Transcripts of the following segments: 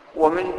ومن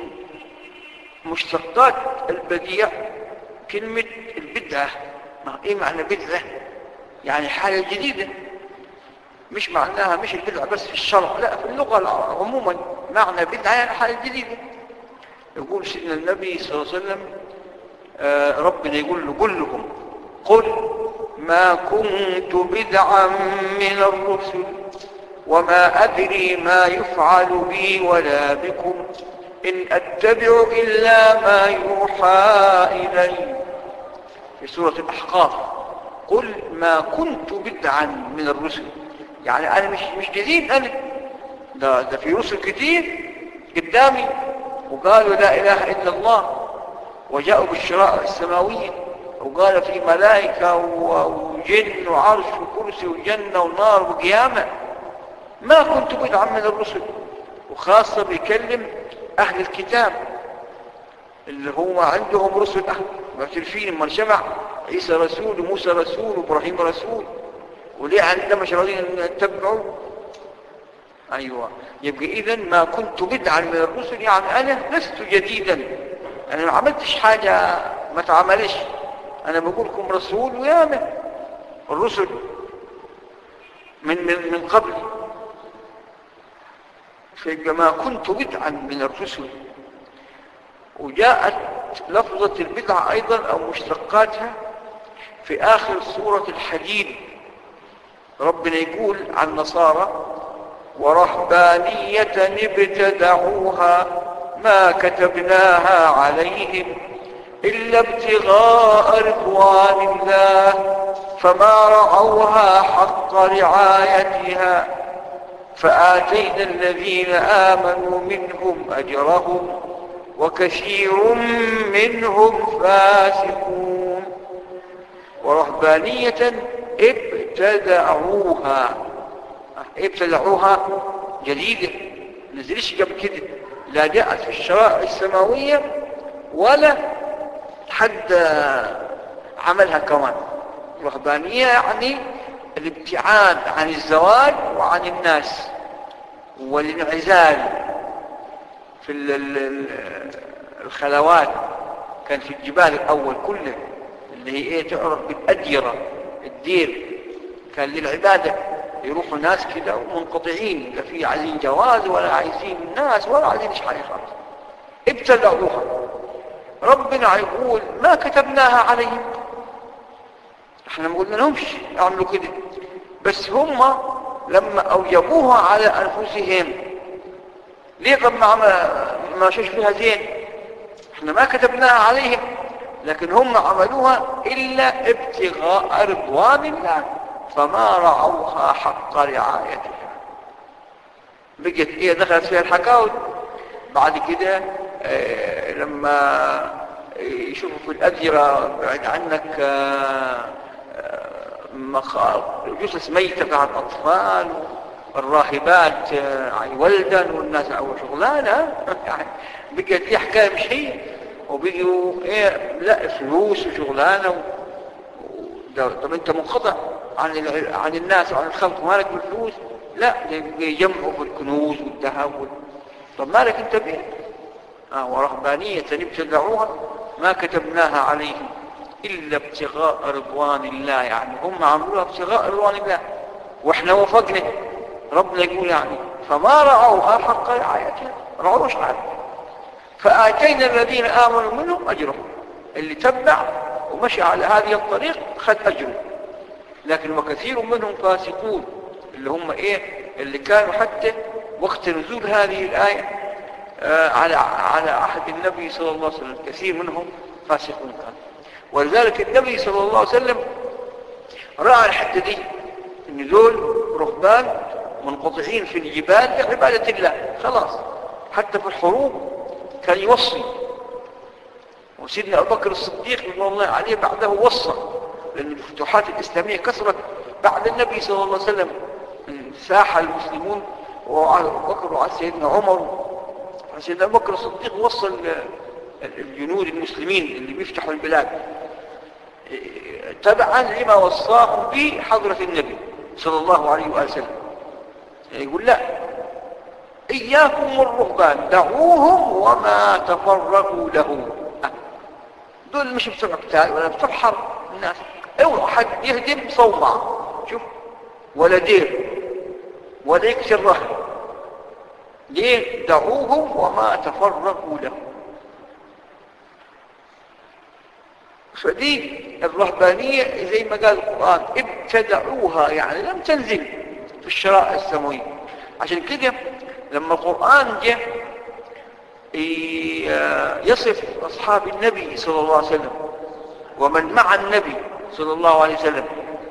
مشتقات البديع كلمة البدعة. ايه معنى بدعة؟ يعني حاجة جديدة، مش معناها مش البدعة بس في الشرع، لا في اللغة عموما معنى بدعة يعني حاجة جديدة. يقول سيدنا النبي صلى الله عليه وسلم ربنا يقول له قل لهم قل ما كنت بدعا من الرسل وما أدري ما يفعل بي ولا بكم إن أتبع إلا ما يوحى إلي. في سورة الأحقاف قل ما كنت بدعا من الرسل، يعني أنا مش جديد، أنا ده في رسل كتير قدامي وقالوا لا إله إلا الله وجاءوا بالشرائع السماوية، وقال في ملائكة وجن وعرش وكرسي وجنة ونار وقيامة. ما كنت بدعا من الرسل، وخاصة بيكلم أهل الكتاب اللي هو عندهم رسل معترفين من شمع عيسى رسول وموسى رسول وإبراهيم رسول، وليه عندنا مش راضين نتبعوا؟ أيوة، يبقى إذن ما كنت بدعا من الرسل يعني أنا لست جديدا، أنا ما عملتش حاجة ما تعملش، أنا بقولكم رسول ويانا الرسل من قبل. فيبقى ما كنت بدعا من الرسل. وجاءت لفظة البدعة أيضا أو مشتقاتها في آخر سورة الحديد. ربنا يقول عن النصارى ورهبانية ابتدعوها ما كتبناها عليهم إلا ابتغاء رضوان الله فما رعوها حق رعايتها فآتينا الذين آمنوا منهم أجرهم وكثير منهم فاسقون. ورهبانية ابتدعوها جديدة، نزلش قبل كده، لا جاءت في الشرائع السماوية ولا حد عملها كمان. رهبانية يعني الابتعاد عن الزواج وعن الناس والانعزال في الخلوات. كان في الجبال الأول كله اللي هي ايه تعرف بالأديرة الدير، كان للعبادة يروحوا ناس كده ومنقطعين، لا في عايزين جواز ولا عايزين الناس ولا عايزين ايش حاجة خالص. ابتدعوها. ربنا يقول ما كتبناها عليهم، احنا ما قلنا لهمش اعملوا كده، بس هم لما اوجبوها على انفسهم ليه؟ طب ما شوش فيها زين، احنا ما كتبناها عليهم لكن هم عملوها الا ابتغاء رضوان الله فما رعوها حق رعايتها. بقت ايه دخلت فيها الحكاوي. بعد كده لما يشوفوا في الأديرة بعد عنك جثث ميتة بتاعت أطفال والراهبات ولدا والناس شغلانة يعني بقت دي حكاية مش هي، وبقوا ايه لا فلوس وشغلانة طب انت منقطع عن الناس وعن الخلق، مالك بالفلوس؟ لا يجمعوا في الكنوز والذهب طب مالك انت بيه؟ ورهبانية ابتدعوها ما كتبناها عليهم إلا ابتغاء رضوان الله، يعني هم عملوها ابتغاء رضوان الله واحنا وفقنا. ربنا يقول يعني فما رعوها حق رعايتها، رعوش حاجة. فآتينا الذين آمنوا منهم أجرهم، اللي تبع ومشي على هذه الطريق خد أجره. لكن وكثير منهم فاسقون، اللي هم ايه اللي كانوا حتى وقت نزول هذه الآية على عهد النبي صلى الله عليه وسلم كثير منهم فاسقون كانوا. ولذلك النبي صلى الله عليه وسلم رأى الحتة دي ان دول رهبان منقطعين في الجبال لعبادة الله خلاص. حتى في الحروب كان يوصي، وسيدنا أبو بكر الصديق رضي الله عليه بعده وصى، لأن الفتوحات الإسلامية كثرت بعد النبي صلى الله عليه وسلم، ساح المسلمون وعلى أبو بكر وعلى سيدنا عمر. سيدنا أبو بكر الصديق وصى الجنود المسلمين اللي بيفتحوا البلاد تبعا لما وصاهم به حضرة النبي صلى الله عليه وآله وسلم. يقول لا، إياكم والرهبان دعوهم وما تفرقوا له. دول مش بتوع قتال ولا بتوع حرب الناس، اوعى حد يهدم صومعة شوف ولا دير ولا يكسر رهن. ليه؟ دعوهم وما تفرقوا له. فدي الرهبانية زي ما قال القرآن ابتدعوها، يعني لم تنزل في الشرائع السماوية. عشان كده لما القرآن جاء يصف أصحاب النبي صلى الله عليه وسلم ومن مع النبي صلى الله عليه وسلم،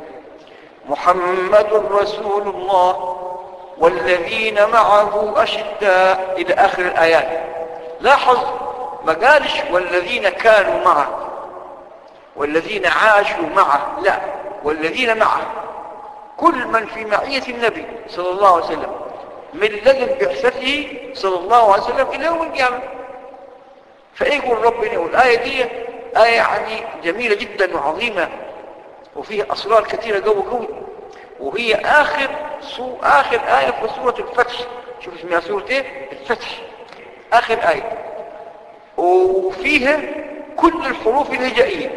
محمد رسول الله والذين معه أشداء إلى آخر الآيات. لاحظ ما قالش والذين كانوا معه والذين عاشوا معه، لا، والذين معه كل من في معية النبي صلى الله عليه وسلم من لدن بعثته صلى الله عليه وسلم إلى يوم القيامة. فيقول ربنا، والآية دي آية يعني جميلة جدا وعظيمة وفيها أسرار كثيرة قوي، وهي آخر آية في سورة الفتح. شوف اسمها سورة ايه؟ الفتح، آخر آية، وفيها كل الحروف الهجائية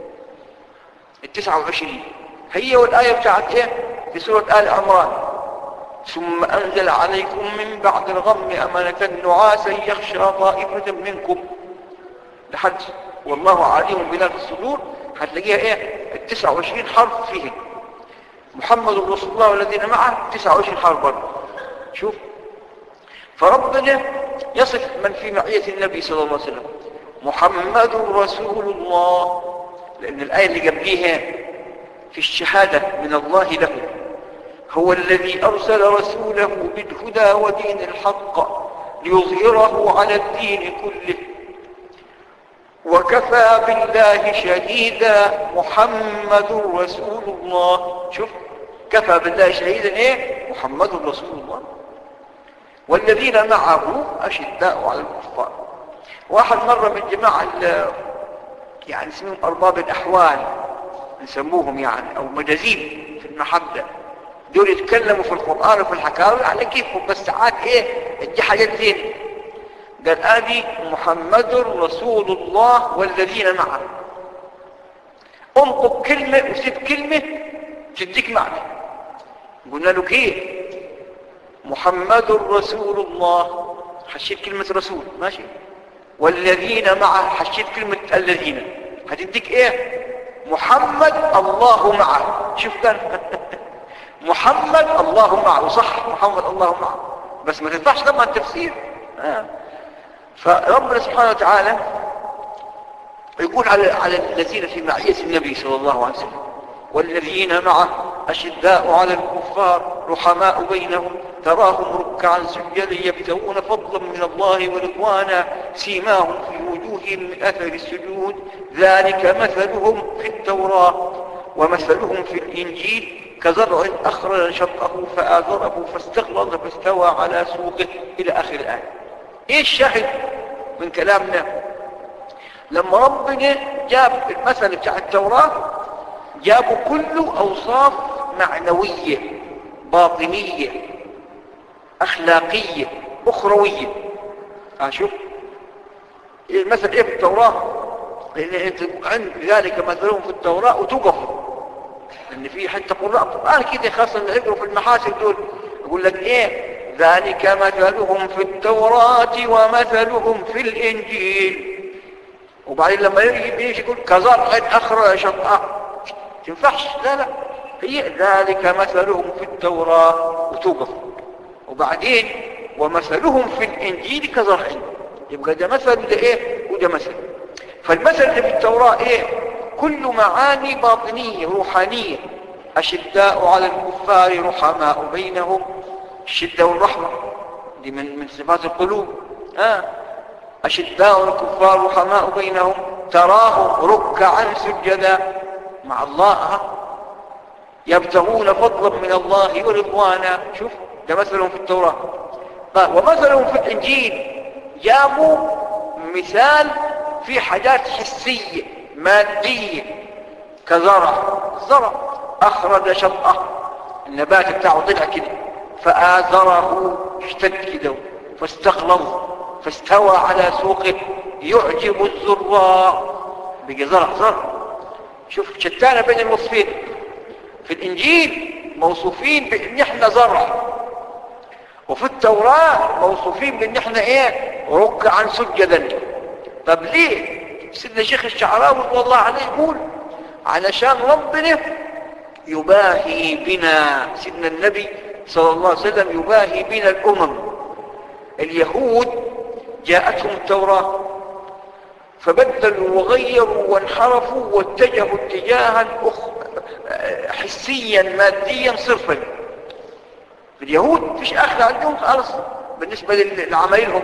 29. هي والآية بتاعت ايه في سورة آل عمران، ثم أنزل عليكم من بعد الغم أمانة نعاسا يخشى طائفة منكم لحد والله عليم بذات الصدور. هتلاقيها ايه 29 حرف فيه. محمد رسول الله والذين معه 29 حرف برضه. شوف، فربنا يصف من في معية النبي صلى الله عليه وسلم محمد رسول الله، لأن الآية اللي قبليها في الشهادة من الله له، هو الذي أرسل رسوله بالهدى ودين الحق ليظهره على الدين كله وكفى بالله شهيدا. محمد رسول الله. شوف، كفى بالله شهيدا ايه؟ محمد رسول الله والذين معه أشداء على الكفار. واحد مرة من جماعة يعني اسمهم أرباب الأحوال نسموهم يعني، أو مجازين في المحبة، دول يتكلموا في القرآن وفي الحكاوي على كيفهم، بس ساعات ايه دي حاجات ثانيه. قال آدي محمد رسول الله والذين معه، انطق كلمة وسيب كلمة تديك معنى. قلنا له كيف؟ محمد رسول الله، حشيت كلمة رسول ماشي، والذين معه حشيت كلمة الذين، هتديك ايه؟ محمد الله معه. شوف كان محمد الله معه، صح، محمد الله معه، بس ما تنفعش طبعا التفسير. فربنا سبحانه وتعالى يقول على الذين في معية النبي صلى الله عليه وسلم والذين معه أشداء على الكفار رحماء بينهم تراهم ركعا سجدا يبتغون فضلا من الله ورضوانا سيماهم في وجوههم من أثر السجود ذلك مثلهم في التوراة ومثلهم في الإنجيل كزرع أخرج شطأه فآزره فاستغلظ فاستوى على سوقه إلى آخر الآية. إيه الشاهد من كلامنا؟ لما ربنا جاب المثل بتاع التوراة جابوا كله أوصاف معنوية باطنية أخلاقية أخروية. شوف المثل إيه في التوراة؟ لأن أنت عند ذلك مثلهم في التوراة وتوقف، لأن في حتى قرآن كده خاصة اللي يقروا في المحاسن دول يقول لك إيه ذلك مثلهم في التوراة ومثلهم في الإنجيل، وبعدين لما يجي يقول كزرع أخرج شطأه، تنفعش، لا هي ذلك مثلهم في التوراة وتوقف، وبعدين ومثلهم في الإنجيل كزرع، يبقى ده مثل وده إيه وده مثل. فالمثل اللي في التوراة إيه؟ كل معاني باطنية روحانية، أشداء على الكفار رحماء بينهم، الشدة والرحمة دي من صفات القلوب. أشداء الكفار رحماء بينهم تراهم ركعا سجدا مع الله يبتغون فضلا من الله ورضوانا. شوف ده مثلهم في التوراة. ومثلهم في الإنجيل جابوا مثال في حاجات حسية مادية كزرع أخرج شطأه، النبات بتاعه طلع كده فآزره، اشتد كده فاستغلظ فاستوى على سوقه يعجب الزراع. بقي زرع. شوف شتانة بين الوصفين. في الإنجيل موصوفين بأن احنا زرع، وفي التوراة موصوفين بأن احنا ايه؟ ركعا سجدا. طب ليه؟ سيدنا شيخ الشعراوي رضي الله عليه يقول علشان ربنا يباهي بنا، سيدنا النبي صلى الله عليه وسلم يباهي بنا الأمم. اليهود جاءتهم التوراة فبدلوا وغيروا وانحرفوا واتجهوا اتجاها حسيا ماديا صرفا. اليهود فيش أخذ عندهم خالص بالنسبة لعملهم.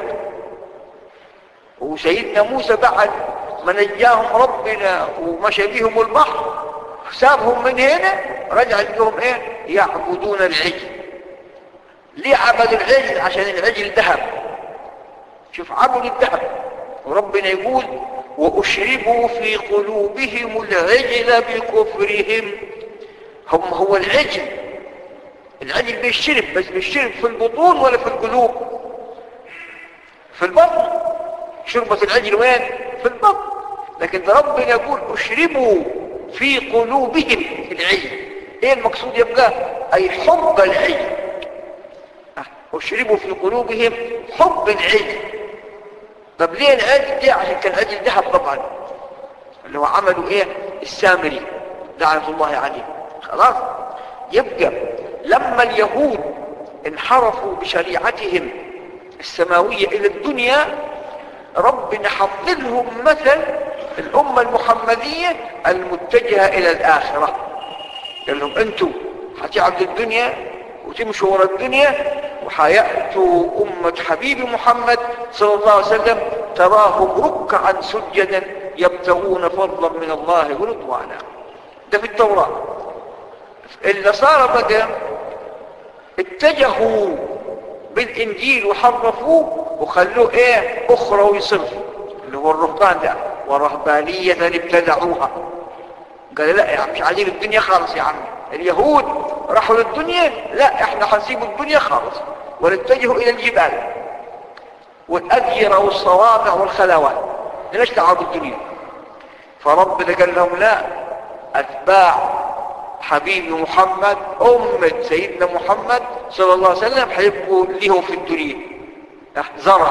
وسيدنا موسى بعد ما نجاهم ربنا ومشى بهم البحر سابهم من هنا، رجع لهم ايه؟ يعبدون العجل. ليه عبدوا العجل؟ عشان العجل ذهب. شوف عبدوا الذهب. وربنا يقول وأشربوا في قلوبهم العجل بكفرهم. هو العجل بيشرب، بس بيشرب في البطون ولا في القلوب؟ في البطن. شربة العجل وين؟ في البطن. لكن ربنا يقول أشربوا في قلوبهم العجل. ايه المقصود يبقى؟ اي حب العجل. أشربوا في قلوبهم حب العجل. طب ليه العجل دي؟ عشان كان العجل ذهب طبعا، اللي هو عملوا ايه؟ السامري لعنة الله عليه. خلاص. يبقى لما اليهود انحرفوا بشريعتهم السماوية الى الدنيا، ربنا حط لهم مثل الأمة المحمدية المتجهة إلى الآخرة. قال لهم أنتم هتعبدوا الدنيا وتمشوا وراء الدنيا، وحيأتوا أمة حبيب محمد صلى الله عليه وسلم تراهم ركعا سجدا يبتغون فضلا من الله ورضوانا. ده في التوراة. اللي صار بقى اتجهوا بالإنجيل وحرفوه وخلوه ايه؟ أخروي صرف، اللي هو الرهبان ده. ورهبانية ابتدعوها. قال لا يا عم مش عايزين الدنيا خالص يا عم. اليهود راحوا للدنيا، لا احنا هنسيب الدنيا خالص ونتجهوا الى الجبال والأديرة والصوامع والخلوات، ليش دعوة بالدنيا. فربنا قال لهم لا، أتباع حبيب محمد أمة سيدنا محمد صلى الله عليه وسلم حيبقوا له في الدنيا زرع.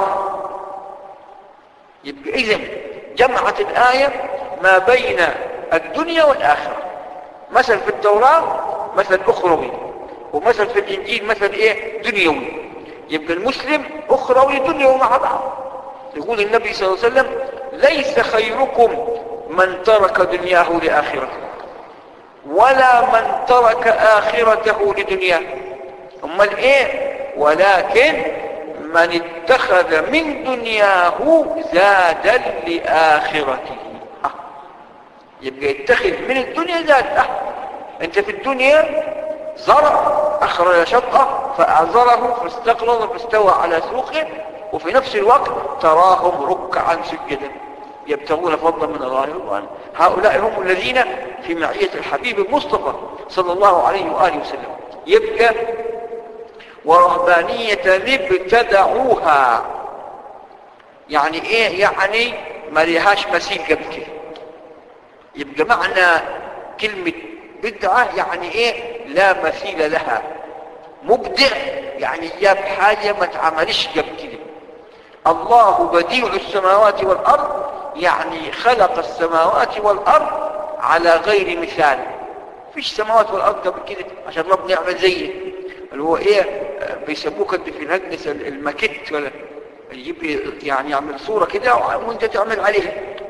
يبقى إذن جمعت الآية ما بين الدنيا والآخرة. مثل في التوراة مثل أخروي، ومثل في الإنجيل مثل إيه؟ دنيوي. يبقى المسلم أخروي دنيوي مع بعض. يقول النبي صلى الله عليه وسلم ليس خيركم من ترك دنياه لآخرته ولا من ترك آخرته لدنياه. أمال إيه؟ ولكن من اتخذ من دنياه زادا لآخرته. يبقى يتخذ من الدنيا زاد. انت في الدنيا زرع أخرج شطأه فأعزره فاستقلظ فاستوى على سوقه، وفي نفس الوقت تراهم ركعا سجدا يبتغون فضلا من الله ورضوانا. هؤلاء هم الذين في معية الحبيب المصطفى صلى الله عليه وآله وسلم. يبقى ورهبانية ابتدعوها. يعني ايه؟ يعني ما لهاش مثيل قبل كده. يبقى معنى كلمة بدعة يعني ايه؟ لا مثيل لها. مبدع يعني جاب حاجة ما تعملش قبل كده. الله بديع السماوات والأرض يعني خلق السماوات والأرض على غير مثال. فيش سماوات والأرض قبل كده عشان ربنا يعمل زيه. اللي هو ايه؟ بيسموه كده في الهندسة الماكيت، ولا يجيب يعني يعمل صورة كده وانت تعمل عليها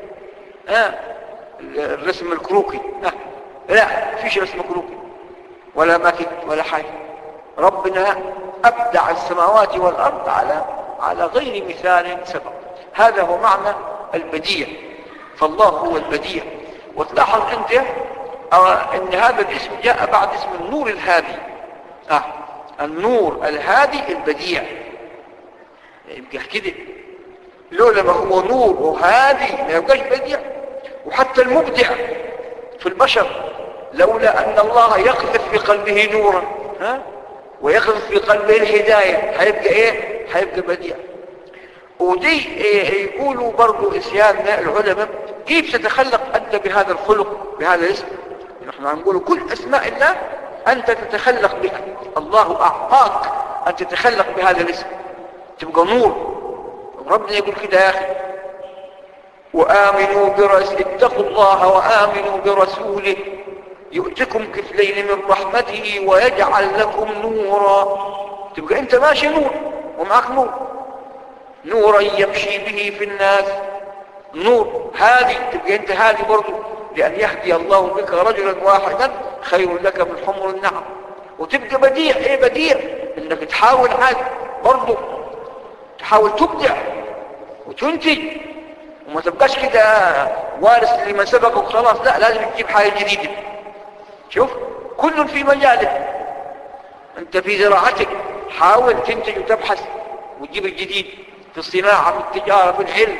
الرسم الكروكي. لا فيش رسم كروكي ولا ماكيت ولا حاجة. ربنا أبدع السماوات والأرض على غير مثال سبق. هذا هو معنى البديع. فالله هو البديع. وتلاحظ انت ان هذا الاسم جاء بعد اسم النور الهادي. النور الهادي البديع. يبقى كده لولا ما هو نور وهادي ما يبقاش بديع. وحتى المبدع في البشر لولا أن الله يقذف في قلبه نورا ويقذف في قلبه الهداية، هيبقى ايه؟ هيبقى بديع. ودي يقولوا برضو اسيادنا العلماء كيف تتخلق انت بهذا الخلق بهذا الاسم. نحن هنقول كل اسماء الله انت تتخلق بها، الله اعطاك ان تتخلق بهذا الاسم تبقى نور. ربنا يقول كده يا اخي وآمنوا اتقوا الله وآمنوا برسوله يؤتكم كفلين من رحمته ويجعل لكم نورا. تبقى انت ماشي نور ومعك نور، نورا يمشي به في الناس، نور هادي. تبقى انت هادي برضو، لأن يهدي الله بك رجلا واحدا خير لك من حمر النعم. وتبقى بديع. ايه بديع؟ انك تحاول عاد برضو تحاول تبدع وتنتج، وما تبقاش كده وارث لمن سبق وخلاص، لا لازم تجيب حاجة جديدة. شوف كل في مجالك، انت في زراعتك حاول تنتج وتبحث وتجيب الجديد، في الصناعة في التجارة في العلم،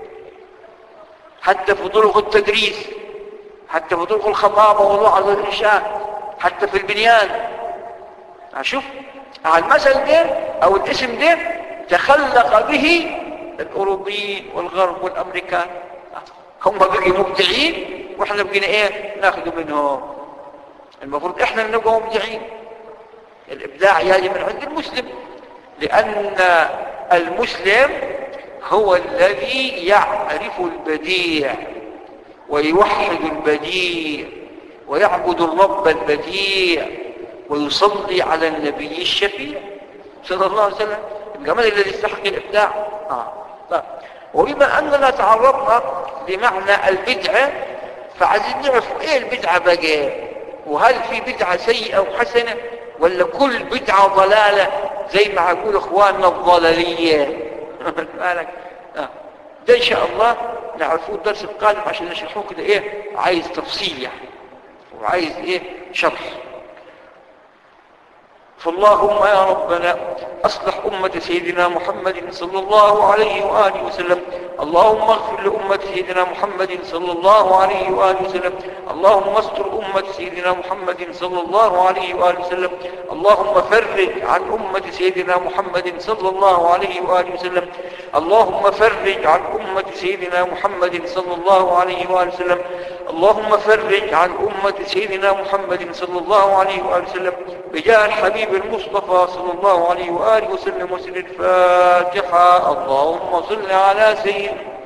حتى في طرق التدريس، حتى في طرق الخطابة والوعظ والإرشاد، حتى في البنيان. شوف المثل ده او الاسم ده تخلق به الأوروبيين والغرب والأمريكان، هم بقي مبدعين واحنا بقينا ايه ناخذ منهم. المفروض احنا نبقى مبدعين. الابداع يجي من عند المسلم، لان المسلم هو الذي يعرف البديع ويوحد البديع ويعبد الرب البديع ويصلي على النبي الشفيع صلى الله عليه وسلم. الجمال الذي يستحق الابداع. طيب. وبما اننا تعرضنا لمعنى البدعه، فعايزين نعرف ايه البدعه بقى، وهل في بدعه سيئه وحسنه ولا كل بدعه ضلاله زي ما يقول اخواننا الضلاليه. بالك ده ان شاء الله نعرفوه الدرس القادم عشان نشرحوه كده ايه عايز تفصيل يعني، وعايز ايه شرح. فاللهم يا ربنا أصلح أمة سيدنا محمد صلى الله عليه وآله وسلم. اللهم اغفر لأمة سيدنا محمد صلى الله عليه وآله وسلم. اللهم استر أمة سيدنا محمد صلى الله عليه وآله وسلم. اللهم فرج عن أمة سيدنا محمد صلى الله عليه وآله وسلم. اللهم فرج عن أمة سيدنا محمد صلى الله عليه وآله وسلم. اللهم فرج عن أمة سيدنا محمد صلى الله عليه وآله وسلم بجاه الحبيب المصطفى صلى الله عليه وآله وسلم. وسلم الفاتحة. اللهم صل على سيدنا